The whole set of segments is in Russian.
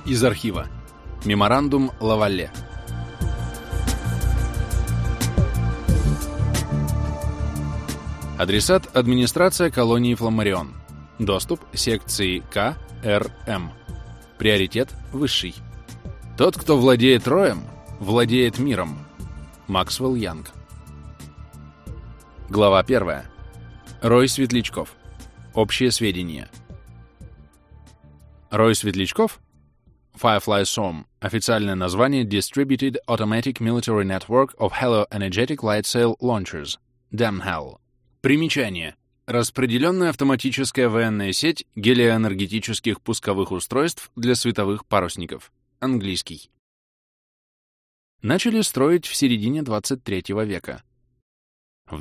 Из архива. Меморандум Лавалле. Адресат — администрация колонии Фламарион. Доступ — секции К, Р, М. Приоритет — высший. Тот, кто владеет роем, владеет миром. Максвелл Янг. Глава 1. Рой светлячков. Общие сведения. Рой светлячков — Firefly Swarm, официальное название Distributed Automatic Military Network of Halo Energetic Light Sail Launchers, DAMHEL. Примечание. Распределенная автоматическая военная сеть гелиоэнергетических пусковых устройств для световых парусников. Английский. Начали строить в середине 23 века. В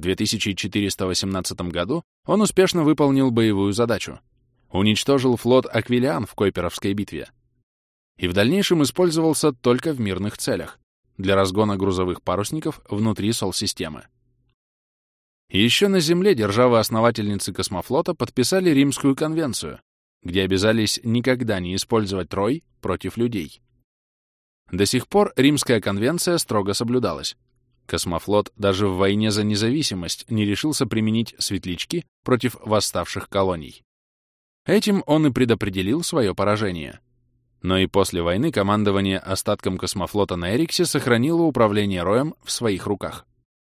2418 году он успешно выполнил боевую задачу. Уничтожил флот Аквилиан в Койперовской битве. И в дальнейшем использовался только в мирных целях, для разгона грузовых парусников внутри Сол-системы. Еще на Земле державы-основательницы космофлота подписали Римскую конвенцию, где обязались никогда не использовать рой против людей. До сих пор Римская конвенция строго соблюдалась. Космофлот даже в войне за независимость не решился применить светлячки против восставших колоний. Этим он и предопределил свое поражение. Но и после войны командование остатком космофлота на Эриксе сохранило управление роем в своих руках.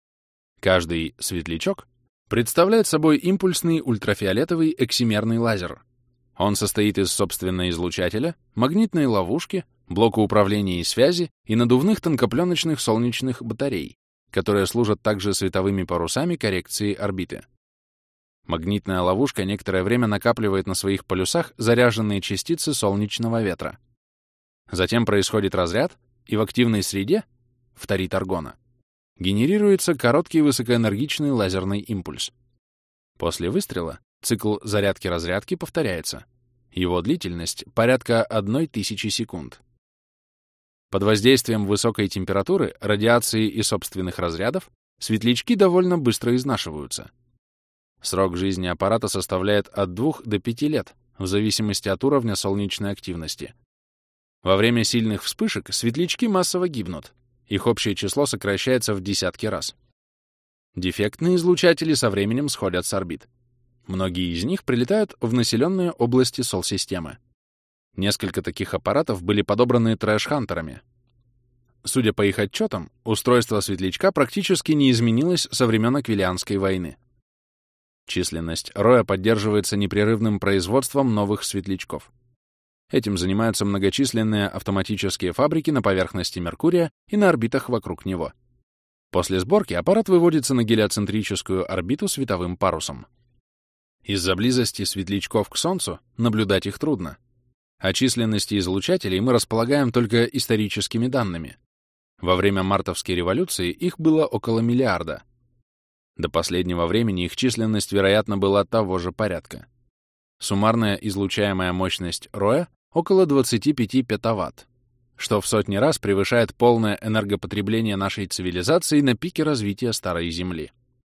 Каждый светлячок представляет собой импульсный ультрафиолетовый эксимерный лазер. Он состоит из собственного излучателя, магнитной ловушки, блока управления и связи и надувных тонкопленочных солнечных батарей, которые служат также световыми парусами коррекции орбиты. Магнитная ловушка некоторое время накапливает на своих полюсах заряженные частицы солнечного ветра. Затем происходит разряд, и в активной среде, фторид аргона, генерируется короткий высокоэнергичный лазерный импульс. После выстрела цикл зарядки-разрядки повторяется. Его длительность — порядка 1000 секунд. Под воздействием высокой температуры, радиации и собственных разрядов светлячки довольно быстро изнашиваются. Срок жизни аппарата составляет от 2 до 5 лет, в зависимости от уровня солнечной активности. Во время сильных вспышек светлячки массово гибнут. Их общее число сокращается в десятки раз. Дефектные излучатели со временем сходят с орбит. Многие из них прилетают в населенные области Сол-системы. Несколько таких аппаратов были подобраны трэш-хантерами. Судя по их отчетам, устройство светлячка практически не изменилось со времен Аквилианской войны. Численность роя поддерживается непрерывным производством новых светлячков. Этим занимаются многочисленные автоматические фабрики на поверхности Меркурия и на орбитах вокруг него. После сборки аппарат выводится на гелиоцентрическую орбиту световым парусом. Из-за близости светлячков к Солнцу наблюдать их трудно. О численности излучателей мы располагаем только историческими данными. Во время Мартовской революции их было около миллиарда. До последнего времени их численность, вероятно, была того же порядка. Суммарная излучаемая мощность роя — около 25 петаватт, что в сотни раз превышает полное энергопотребление нашей цивилизации на пике развития Старой Земли.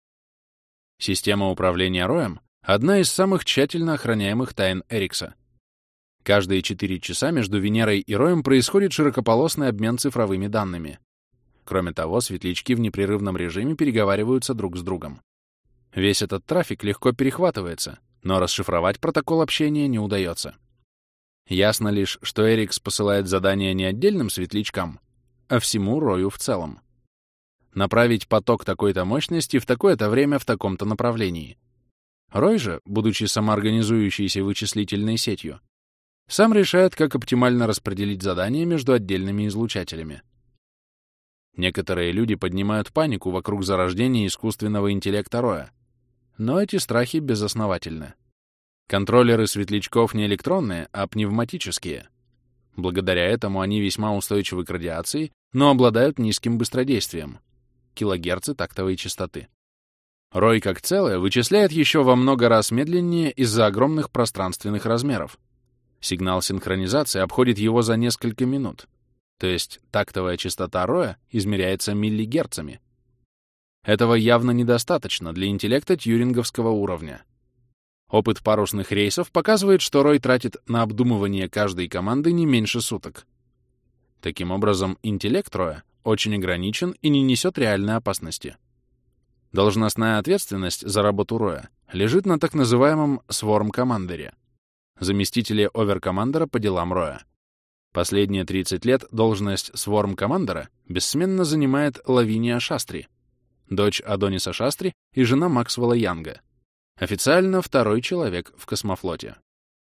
Система управления роем — одна из самых тщательно охраняемых тайн Эрикса. Каждые 4 часа между Венерой и роем происходит широкополосный обмен цифровыми данными. Кроме того, светлячки в непрерывном режиме переговариваются друг с другом. Весь этот трафик легко перехватывается, но расшифровать протокол общения не удается. Ясно лишь, что Эрикс посылает задания не отдельным светлячкам, а всему рою в целом. Направить поток такой-то мощности в такое-то время в таком-то направлении. Рой же, будучи самоорганизующейся вычислительной сетью, сам решает, как оптимально распределить задания между отдельными излучателями. Некоторые люди поднимают панику вокруг зарождения искусственного интеллекта роя, но эти страхи безосновательны. Контроллеры светлячков не электронные, а пневматические. Благодаря этому они весьма устойчивы к радиации, но обладают низким быстродействием — килогерцы тактовой частоты. Рой как целое вычисляет еще во много раз медленнее из-за огромных пространственных размеров. Сигнал синхронизации обходит его за несколько минут, то есть тактовая частота роя измеряется миллигерцами. Этого явно недостаточно для интеллекта тьюринговского уровня. Опыт парусных рейсов показывает, что Рой тратит на обдумывание каждой команды не меньше суток. Таким образом, интеллект Роя очень ограничен и не несет реальной опасности. Должностная ответственность за работу Роя лежит на так называемом сворм-командере, заместителе оверкомандера по делам Роя. Последние 30 лет должность сворм-командера бессменно занимает Лавиния Шастри, дочь Адониса Шастри и жена Максвелла Янга, официально второй человек в космофлоте.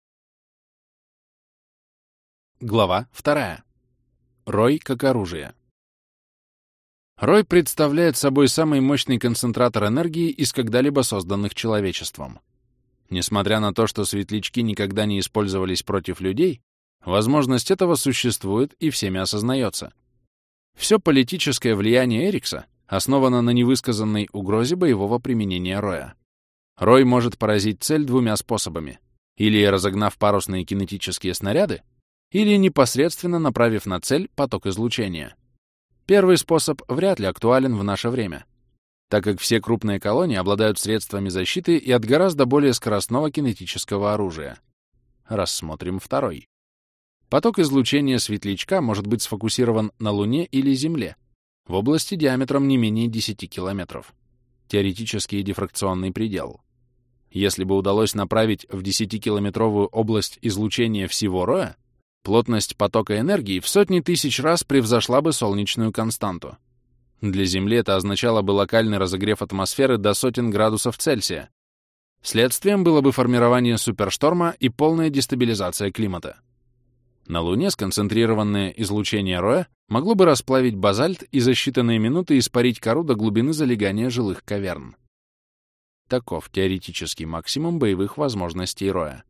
Глава 2. Рой как оружие. Рой представляет собой самый мощный концентратор энергии из когда-либо созданных человечеством. Несмотря на то, что светлячки никогда не использовались против людей, возможность этого существует и всеми осознается. Все политическое влияние Эрикса основано на невысказанной угрозе боевого применения Роя. Рой может поразить цель двумя способами: или разогнав парусные кинетические снаряды, или непосредственно направив на цель поток излучения. Первый способ вряд ли актуален в наше время, так как все крупные колонии обладают средствами защиты и от гораздо более скоростного кинетического оружия. Рассмотрим второй. Поток излучения светлячка может быть сфокусирован на Луне или Земле в области диаметром не менее 10 километров. Теоретический дифракционный предел. Если бы удалось направить в 10-километровую область излучения всего Роя, плотность потока энергии в сотни тысяч раз превзошла бы солнечную константу. Для Земли это означало бы локальный разогрев атмосферы до сотен градусов Цельсия. Следствием было бы формирование супершторма и полная дестабилизация климата. На Луне сконцентрированное излучение Роя могло бы расплавить базальт и за считанные минуты испарить кору до глубины залегания жилых каверн. Таков теоретический максимум боевых возможностей Роя.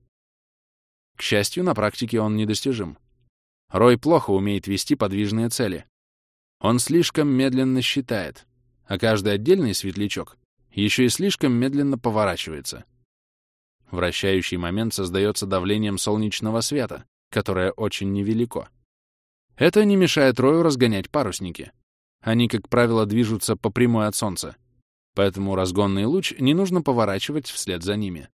К счастью, на практике он недостижим. Рой плохо умеет вести подвижные цели. Он слишком медленно считает, а каждый отдельный светлячок еще и слишком медленно поворачивается. Вращающий момент создается давлением солнечного света, которое очень невелико. Это не мешает Рою разгонять парусники. Они, как правило, движутся по прямой от Солнца, поэтому разгонный луч не нужно поворачивать вслед за ними.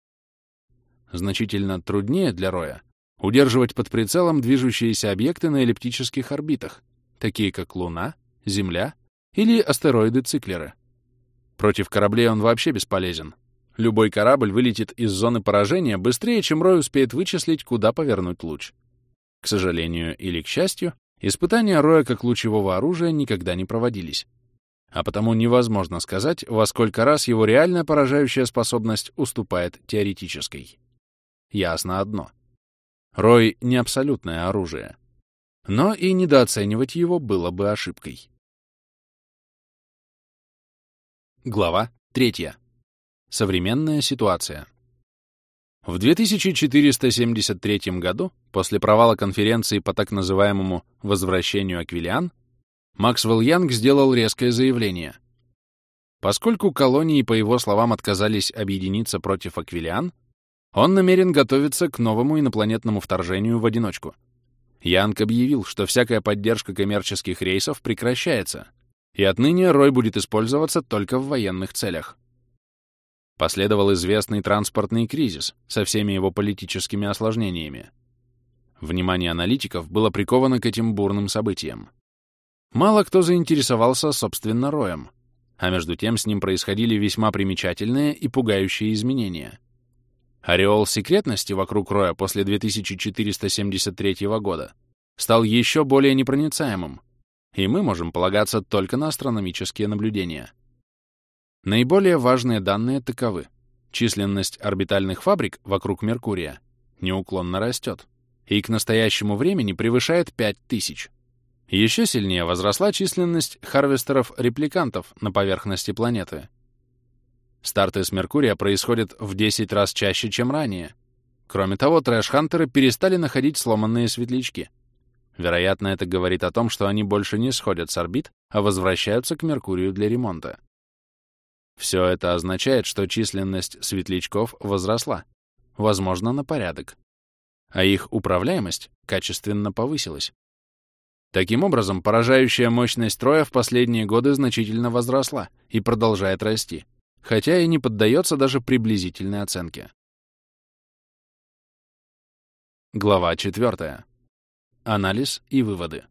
Значительно труднее для Роя удерживать под прицелом движущиеся объекты на эллиптических орбитах, такие как Луна, Земля или астероиды-циклеры. Против кораблей он вообще бесполезен. Любой корабль вылетит из зоны поражения быстрее, чем Рой успеет вычислить, куда повернуть луч. К сожалению или к счастью, испытания Роя как лучевого оружия никогда не проводились. А потому невозможно сказать, во сколько раз его реальная поражающая способность уступает теоретической. Ясно одно. Рой — не абсолютное оружие. Но и недооценивать его было бы ошибкой. Глава 3. Современная ситуация. В 2473 году, после провала конференции по так называемому «возвращению Аквилиан», Максвелл Янг сделал резкое заявление. Поскольку колонии, по его словам, отказались объединиться против Аквилиан, он намерен готовиться к новому инопланетному вторжению в одиночку. Янг объявил, что всякая поддержка коммерческих рейсов прекращается, и отныне Рой будет использоваться только в военных целях. Последовал известный транспортный кризис со всеми его политическими осложнениями. Внимание аналитиков было приковано к этим бурным событиям. Мало кто заинтересовался, собственно, Роем, а между тем с ним происходили весьма примечательные и пугающие изменения. Ореол секретности вокруг Роя после 2473 года стал еще более непроницаемым, и мы можем полагаться только на астрономические наблюдения. Наиболее важные данные таковы. Численность орбитальных фабрик вокруг Меркурия неуклонно растет и к настоящему времени превышает 5000. Еще сильнее возросла численность харвестеров-репликантов на поверхности планеты. Старты с Меркурия происходят в 10 раз чаще, чем ранее. Кроме того, трэш-хантеры перестали находить сломанные светлячки. Вероятно, это говорит о том, что они больше не сходят с орбит, а возвращаются к Меркурию для ремонта. Все это означает, что численность светлячков возросла, возможно, на порядок, а их управляемость качественно повысилась. Таким образом, поражающая мощность Роя в последние годы значительно возросла и продолжает расти, хотя и не поддается даже приблизительной оценке. Глава 4. Анализ и выводы.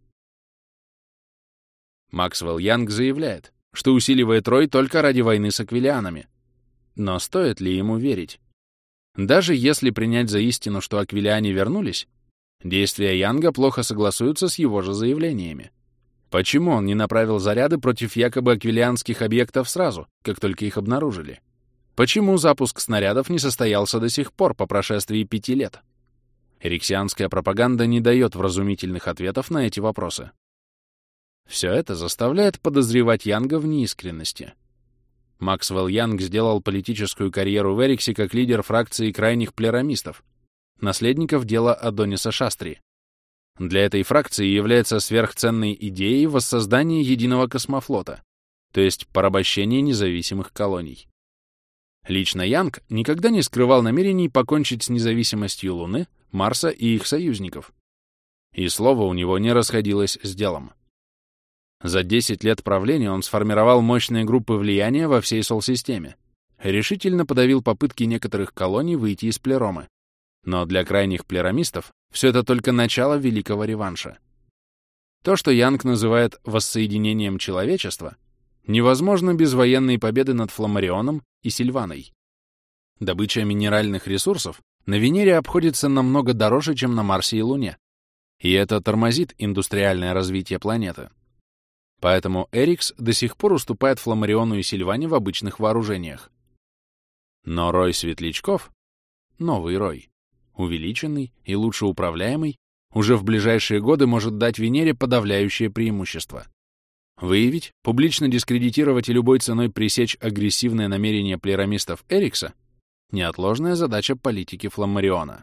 Максвелл Янг заявляет, что усиливает Рой только ради войны с аквилианами. Но стоит ли ему верить? Даже если принять за истину, что аквилиане вернулись, действия Янга плохо согласуются с его же заявлениями. Почему он не направил заряды против якобы аквилианских объектов сразу, как только их обнаружили? Почему запуск снарядов не состоялся до сих пор по прошествии 5 лет? Эриксианская пропаганда не дает вразумительных ответов на эти вопросы. Все это заставляет подозревать Янга в неискренности. Максвелл Янг сделал политическую карьеру в Эриксе как лидер фракции крайних плерамистов, наследников дела Адониса Шастри. Для этой фракции является сверхценной идеей воссоздания единого космофлота, то есть порабощения независимых колоний. Лично Янг никогда не скрывал намерений покончить с независимостью Луны, Марса и их союзников. И слово у него не расходилось с делом. За 10 лет правления он сформировал мощные группы влияния во всей Сол-системе, решительно подавил попытки некоторых колоний выйти из плеромы. Но для крайних плеромистов все это только начало великого реванша. То, что Янг называет «воссоединением человечества», невозможно без военной победы над Фламарионом и Сильваной. Добыча минеральных ресурсов на Венере обходится намного дороже, чем на Марсе и Луне, и это тормозит индустриальное развитие планеты. Поэтому Эрикс до сих пор уступает Фламариону и Сильване в обычных вооружениях. Но Рой Светлячков, новый Рой, увеличенный и лучше управляемый, уже в ближайшие годы может дать Венере подавляющее преимущество. Выявить, публично дискредитировать и любой ценой пресечь агрессивные намерения плерамистов Эрикса — неотложная задача политики Фламариона.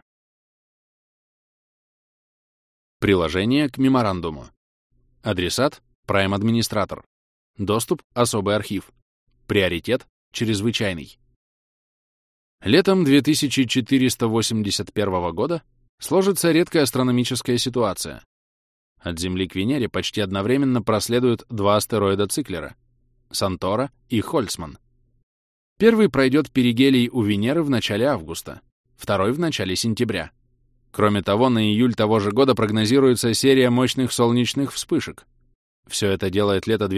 Приложение к меморандуму. Адресат — Прайм-администратор. Доступ — особый архив. Приоритет — чрезвычайный. Летом 2481 года сложится редкая астрономическая ситуация. От Земли к Венере почти одновременно проследуют 2 астероида-циклера — Сантора и Хольцман. Первый пройдет перигелий у Венеры в начале августа, второй — в начале сентября. Кроме того, на июль того же года прогнозируется серия мощных солнечных вспышек. Все это делает лето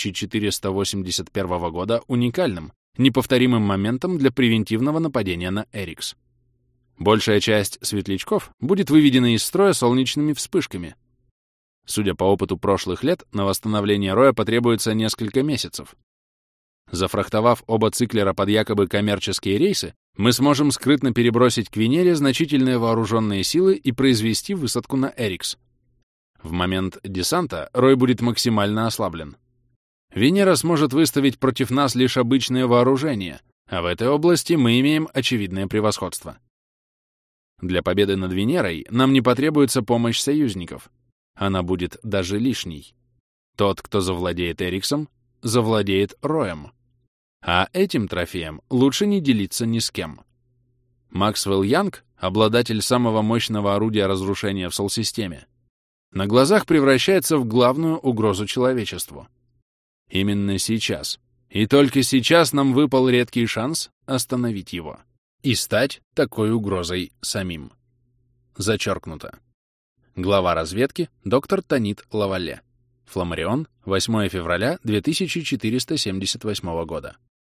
2481 года уникальным, неповторимым моментом для превентивного нападения на Эрикс. Большая часть светлячков будет выведена из строя солнечными вспышками. Судя по опыту прошлых лет, на восстановление Роя потребуется несколько месяцев. Зафрахтовав оба циклера под якобы коммерческие рейсы, мы сможем скрытно перебросить к Венере значительные вооруженные силы и произвести высадку на Эрикс. В момент десанта Рой будет максимально ослаблен. Венера сможет выставить против нас лишь обычное вооружение, а в этой области мы имеем очевидное превосходство. Для победы над Венерой нам не потребуется помощь союзников. Она будет даже лишней. Тот, кто завладеет Эриксом, завладеет Роем. А этим трофеем лучше не делиться ни с кем. Максвелл Янг, обладатель самого мощного орудия разрушения в Сол-системе, на глазах превращается в главную угрозу человечеству. Именно сейчас, и только сейчас нам выпал редкий шанс остановить его и стать такой угрозой самим. Зачеркнуто. Глава разведки доктор Танит Лавалле. Фламарион, 8 февраля 2478 года.